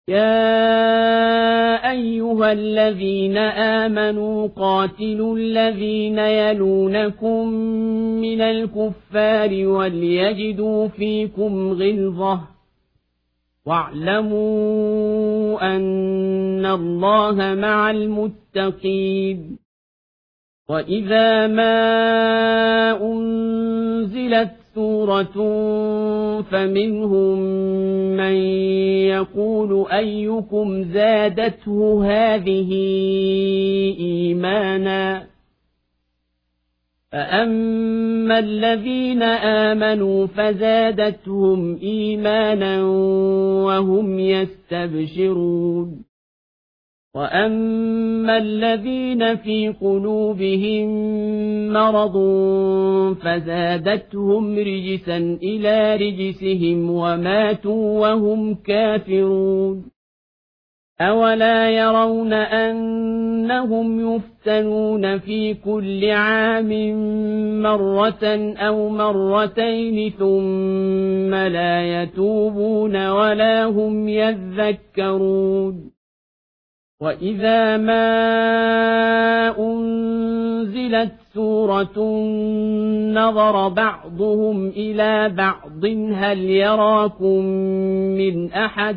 يا أيها الذين آمنوا قاتلوا الذين يلونكم من الكفار وليجدوا فيكم غلظة واعلموا أن الله مع المتقين وإذا ما أنزلت سورة فمنهم من يقول أيكم زادته هذه إيمانا فأما الذين آمنوا فزادتهم إيمانا وهم يستبشرون وأما الذين في قلوبهم مرض فزادتهم رجسا إلى رجسهم وماتوا وهم كافرون أولا يرون أنهم يفتنون في كل عام مرة أو مرتين ثم لا يتوبون ولا هم يذكرون وإذا ما أنزلت سورة نظر بعضهم إلى بعض هل يراكم من أحد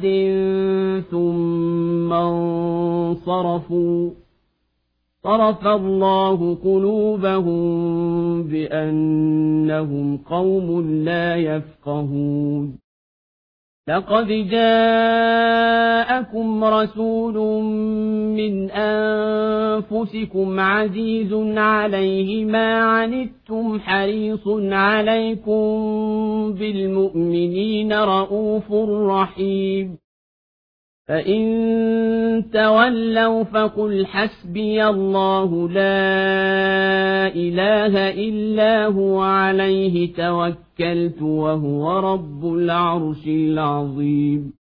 ثم انصرفوا صرف الله قلوبهم بأنهم قوم لا يفقهون لقد جاءكم رسول من أنفسكم عزيز عليه ما عنتم حريص عليكم بالمؤمنين رءوف رحيم فإن تولوا فقل حسبي الله لا إله إلا هو عليه توكلت وهو رب العرش العظيم